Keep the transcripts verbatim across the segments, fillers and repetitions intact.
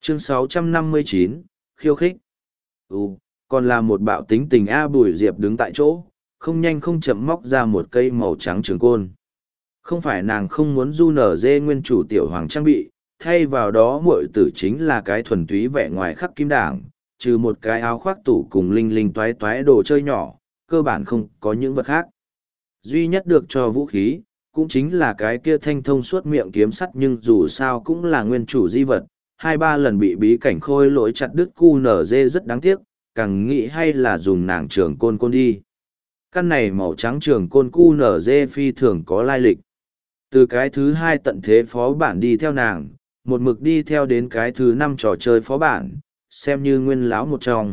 Chương sáu trăm năm mươi chín, khiêu khích. Ừ, còn là một bạo tính tình A. Bùi Diệp đứng tại chỗ, không nhanh không chậm móc ra một cây màu trắng trường côn. Không phải nàng không muốn du nở dê nguyên chủ tiểu hoàng trang bị, thay vào đó muội tử chính là cái thuần túy vẻ ngoài khắc kim đảng, trừ một cái áo khoác tủ cùng linh linh toái toái đồ chơi nhỏ, cơ bản không có những vật khác. Duy nhất được cho vũ khí, cũng chính là cái kia thanh thông suốt miệng kiếm sắt, nhưng dù sao cũng là nguyên chủ di vật, hai ba lần bị bí cảnh khôi lỗi chặt đứt cu nở dê rất đáng tiếc, càng nghĩ hay là dùng nàng trường côn côn đi. Căn này màu trắng trường côn cu nở dê phi thường có lai lịch. Từ cái thứ hai tận thế phó bản đi theo nàng, một mực đi theo đến cái thứ năm trò chơi phó bản, xem như nguyên lão một trong.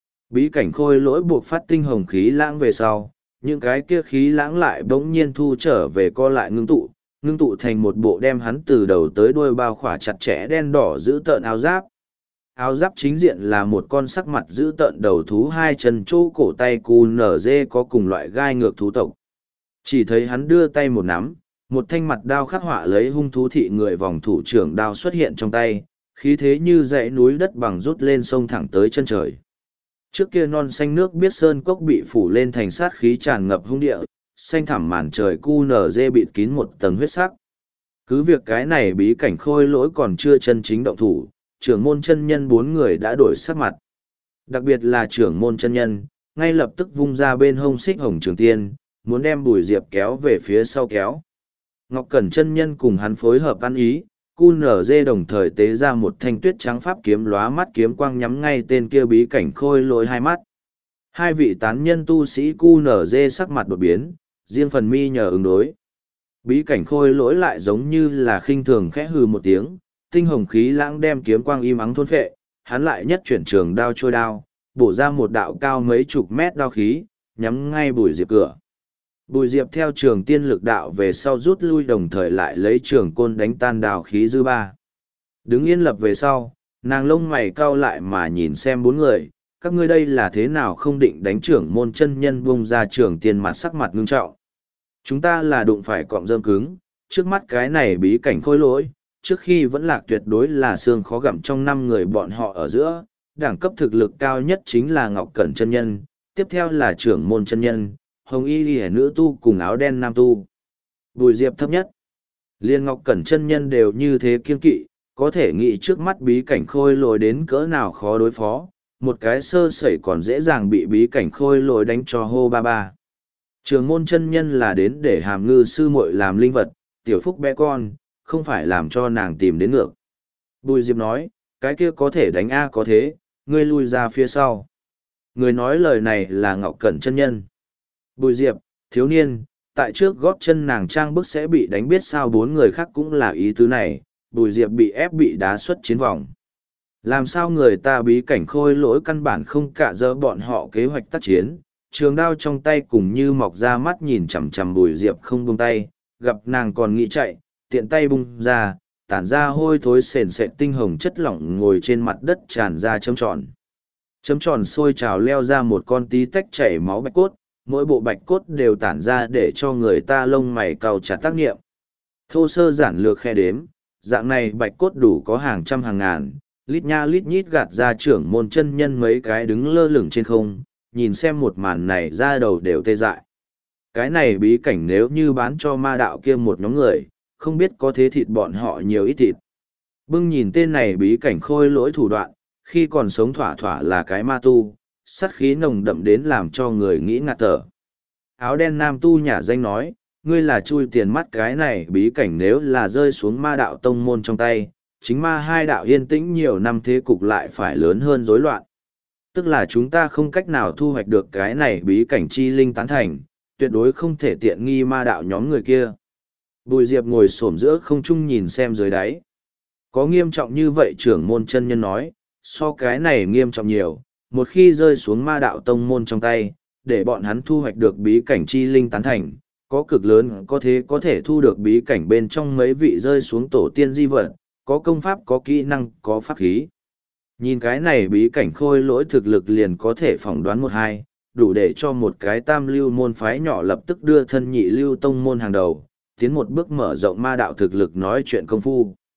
Bí cảnh khôi lỗi buộc phát tinh hồng khí lãng về sau, những cái kia khí lãng lại bỗng nhiên thu trở về co lại ngưng tụ, ngưng tụ thành một bộ đem hắn từ đầu tới đuôi bao khỏa chặt chẽ đen đỏ giữ tợn áo giáp. Áo giáp chính diện là một con sắc mặt giữ tợn đầu thú, hai chân chỗ cổ tay cu nở dê có cùng loại gai ngược thú tộc. Chỉ thấy hắn đưa tay một nắm, một thanh mặt đao khắc họa lấy hung thú thị người vòng thủ trưởng đao xuất hiện trong tay, khí thế như dãy núi đất bằng rút lên sông thẳng tới chân trời. Trước kia non xanh nước biết sơn cốc bị phủ lên thành sát khí tràn ngập hung địa, xanh thẳm màn trời cu nở dê bịt kín một tầng huyết sắc. Cứ việc cái này bí cảnh khôi lỗi còn chưa chân chính động thủ, trưởng môn chân nhân bốn người đã đổi sắc mặt. Đặc biệt là trưởng môn chân nhân, ngay lập tức vung ra bên hông xích hồng trường tiên, muốn đem Bùi Diệp kéo về phía sau kéo. Ngọc Cẩn chân nhân cùng hắn phối hợp ăn ý, cu nở dê đồng thời tế ra một thanh tuyết trắng pháp kiếm lóa mắt kiếm quang nhắm ngay tên kia bí cảnh khôi lỗi hai mắt. Hai vị tán nhân tu sĩ cu nở dê sắc mặt đột biến, riêng phần mi nhờ ứng đối. Bí cảnh khôi lỗi lại giống như là khinh thường khẽ hừ một tiếng, tinh hồng khí lãng đem kiếm quang im ắng thôn phệ, hắn lại nhất chuyển trường đao trôi đao, bổ ra một đạo cao mấy chục mét đao khí, nhắm ngay Bùi Diệp cửa. Bùi Diệp theo trường tiên lực đạo về sau rút lui, đồng thời lại lấy trường côn đánh tan đào khí dư ba. Đứng yên lập về sau, nàng lông mày cau lại mà nhìn xem bốn người, các ngươi đây là thế nào không định đánh trưởng môn chân nhân bung ra trường tiên, mặt sắc mặt ngưng trọng. Chúng ta là đụng phải cọng rơm cứng, trước mắt cái này bí cảnh khôi lỗi, trước khi vẫn lạc tuyệt đối là xương khó gặm trong năm người bọn họ ở giữa, đẳng cấp thực lực cao nhất chính là Ngọc Cẩn chân nhân, tiếp theo là trưởng môn chân nhân, hồng y ghi nữ tu cùng áo đen nam tu. Bùi Diệp thấp nhất. Liên Ngọc Cẩn chân nhân đều như thế kiên kỵ, có thể nghĩ trước mắt bí cảnh khôi lỗi đến cỡ nào khó đối phó, một cái sơ sẩy còn dễ dàng bị bí cảnh khôi lỗi đánh cho hô ba ba. Trường môn chân nhân là đến để hàm ngư sư muội làm linh vật, tiểu phúc bé con, không phải làm cho nàng tìm đến ngược. Bùi Diệp nói, cái kia có thể đánh A có thế, ngươi lui ra phía sau. Người nói lời này là Ngọc Cẩn chân nhân. Bùi Diệp, thiếu niên, tại trước gót chân nàng trang bức sẽ bị đánh, biết sao bốn người khác cũng là ý tứ này, Bùi Diệp bị ép bị đá xuất chiến vòng. Làm sao người ta bí cảnh khôi lỗi căn bản không cả dỡ bọn họ kế hoạch tác chiến, trường đao trong tay cùng như mọc ra mắt nhìn chằm chằm Bùi Diệp không buông tay, gặp nàng còn nghĩ chạy, tiện tay bung ra, tản ra hôi thối sền sệt tinh hồng chất lỏng ngồi trên mặt đất tràn ra chấm tròn. Chấm tròn sôi trào leo ra một con tí tách chảy máu bạch cốt, mỗi bộ bạch cốt đều tản ra để cho người ta lông mày cau chặt tác nghiệm. Thô sơ giản lược khe đếm, dạng này bạch cốt đủ có hàng trăm hàng ngàn, lít nha lít nhít gạt ra trưởng môn chân nhân mấy cái đứng lơ lửng trên không, nhìn xem một màn này ra đầu đều tê dại. Cái này bí cảnh nếu như bán cho ma đạo kia một nhóm người, không biết có thế thịt bọn họ nhiều ít thịt. Bưng nhìn tên này bí cảnh khôi lỗi thủ đoạn, khi còn sống thỏa thỏa là cái ma tu, sát khí nồng đậm đến làm cho người nghĩ ngạt thở. Áo đen nam tu nhả danh nói, ngươi là chui tiền mắt, cái này bí cảnh nếu là rơi xuống ma đạo tông môn trong tay, chính ma hai đạo yên tĩnh nhiều năm thế cục lại phải lớn hơn rối loạn. Tức là chúng ta không cách nào thu hoạch được cái này bí cảnh chi linh tán thành, tuyệt đối không thể tiện nghi ma đạo nhóm người kia. Bùi Diệp ngồi xổm giữa không trung nhìn xem dưới đáy. Có nghiêm trọng như vậy trưởng môn chân nhân nói, so cái này nghiêm trọng nhiều, một khi rơi xuống ma đạo tông môn trong tay, để bọn hắn thu hoạch được bí cảnh chi linh tán thành, có cực lớn có thế có thể thu được bí cảnh bên trong mấy vị rơi xuống tổ tiên di vật, có công pháp, có kỹ năng, có pháp khí. Nhìn cái này bí cảnh khôi lỗi thực lực liền có thể phỏng đoán một hai, đủ để cho một cái tam lưu môn phái nhỏ lập tức đưa thân nhị lưu tông môn hàng đầu, tiến một bước mở rộng ma đạo thực lực nói chuyện công phu.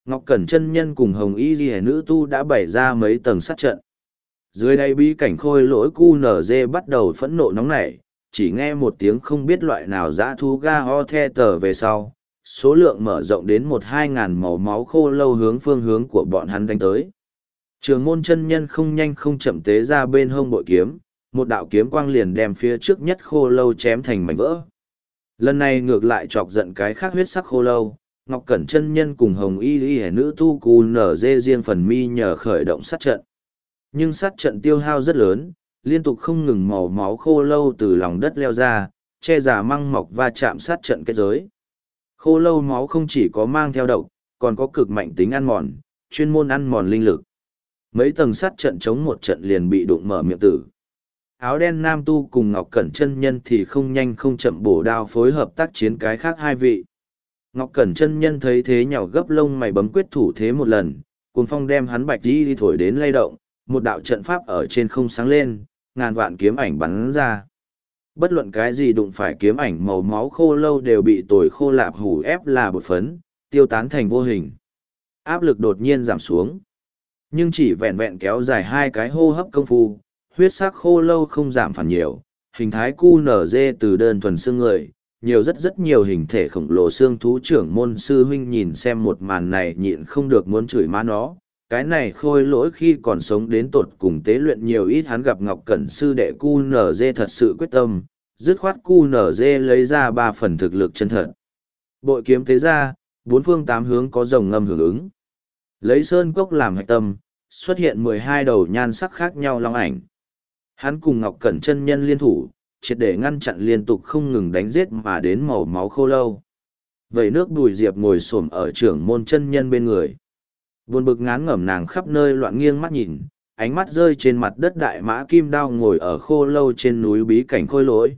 Ngọc Cẩn chân nhân cùng Hồng Y Ghi nữ tu đã bày ra mấy tầng sát trận. Dưới đây bí cảnh khôi lỗi cu nở dê bắt đầu phẫn nộ nóng nảy, chỉ nghe một tiếng không biết loại nào dã thú ga ho the tờ về sau, số lượng mở rộng đến một hai ngàn màu máu khô lâu hướng phương hướng của bọn hắn đánh tới. Trường môn chân nhân không nhanh không chậm tế ra bên hông bội kiếm, một đạo kiếm quang liền đem phía trước nhất khô lâu chém thành mảnh vỡ. Lần này ngược lại chọc giận cái khác huyết sắc khô lâu, Ngọc Cẩn chân nhân cùng Hồng Y Y nữ tu cù nở dê riêng phần mi nhờ khởi động sát trận. Nhưng sát trận tiêu hao rất lớn, liên tục không ngừng màu máu khô lâu từ lòng đất leo ra, che giả măng mọc và chạm sát trận kết giới. Khô lâu máu không chỉ có mang theo độc, còn có cực mạnh tính ăn mòn, chuyên môn ăn mòn linh lực. Mấy tầng sát trận chống một trận liền bị đụng mở miệng tử. Áo đen nam tu cùng Ngọc Cẩn chân nhân thì không nhanh không chậm bổ đao phối hợp tác chiến cái khác hai vị. Ngọc Cẩn chân nhân thấy thế nhào gấp lông mày bấm quyết thủ thế một lần, cuồng phong đem hắn bạch đi đi thổi đến lay động, một đạo trận pháp ở trên không sáng lên, ngàn vạn kiếm ảnh bắn ra. Bất luận cái gì đụng phải kiếm ảnh màu máu khô lâu đều bị tồi khô lạp hủ ép là bột phấn, tiêu tán thành vô hình. Áp lực đột nhiên giảm xuống. Nhưng chỉ vẹn vẹn kéo dài hai cái hô hấp công phu, huyết sắc khô lâu không giảm phản nhiều, hình thái cu nở dê từ đơn thuần xương người, nhiều rất rất nhiều hình thể khổng lồ xương thú trưởng môn sư huynh nhìn xem một màn này nhịn không được muốn chửi má nó. Cái này khôi lỗi khi còn sống đến tột cùng tế luyện nhiều ít hắn gặp Ngọc Cẩn sư đệ cu nở dê thật sự quyết tâm, dứt khoát cu nở dê lấy ra ba phần thực lực chân thật. Bội kiếm tế ra, bốn phương tám hướng có rồng ngâm hưởng ứng. Lấy sơn cốc làm hạch tâm, xuất hiện mười hai đầu nhan sắc khác nhau long ảnh. Hắn cùng Ngọc Cẩn chân nhân liên thủ, triệt để ngăn chặn liên tục không ngừng đánh giết mà đến màu máu khô lâu. Vậy nước Bùi Diệp ngồi xổm ở trưởng môn chân nhân bên người. Buồn bực ngán ngẩm nàng khắp nơi loạn nghiêng mắt nhìn, ánh mắt rơi trên mặt đất đại mã kim đao ngồi ở khô lâu trên núi bí cảnh khôi lỗi.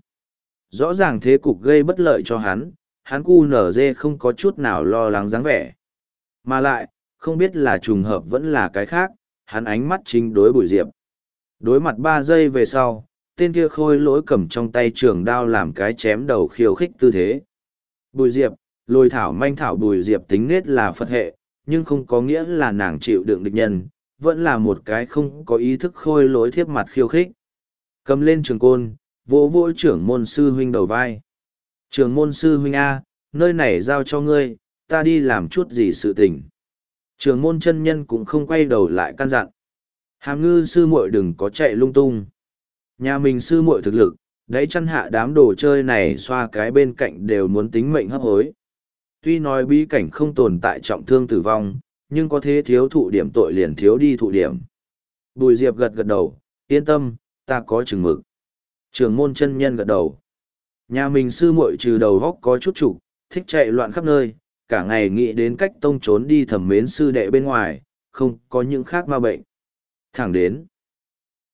Rõ ràng thế cục gây bất lợi cho hắn, hắn cu nở dê không có chút nào lo lắng dáng vẻ. Mà lại, không biết là trùng hợp vẫn là cái khác, hắn ánh mắt chính đối Bùi Diệp. Đối mặt ba giây về sau, tên kia khôi lỗi cầm trong tay trường đao làm cái chém đầu khiêu khích tư thế. Bùi Diệp, lôi thảo manh thảo Bùi Diệp tính nết là Phật hệ, nhưng không có nghĩa là nàng chịu đựng địch nhân, vẫn là một cái không có ý thức khôi lỗi thiếp mặt khiêu khích. Cầm lên trường côn, vỗ vỗ trưởng môn sư huynh đầu vai. Trưởng môn sư huynh A, nơi này giao cho ngươi, ta đi làm chút gì sự tình. Trưởng môn chân nhân cũng không quay đầu lại căn dặn. Hàm ngư sư muội đừng có chạy lung tung. Nhà mình sư muội thực lực, đấy chăn hạ đám đồ chơi này xoa cái bên cạnh đều muốn tính mệnh hấp hối. Tuy nói bí cảnh không tồn tại trọng thương tử vong, nhưng có thế thiếu thụ điểm tội liền thiếu đi thụ điểm. Bùi Diệp gật gật đầu, yên tâm, ta có chừng mực. Trường môn chân nhân gật đầu. Nhà mình sư muội trừ đầu góc có chút trục, thích chạy loạn khắp nơi, cả ngày nghĩ đến cách tông trốn đi thẩm mến sư đệ bên ngoài, không có những khác ma bệnh. Thẳng đến,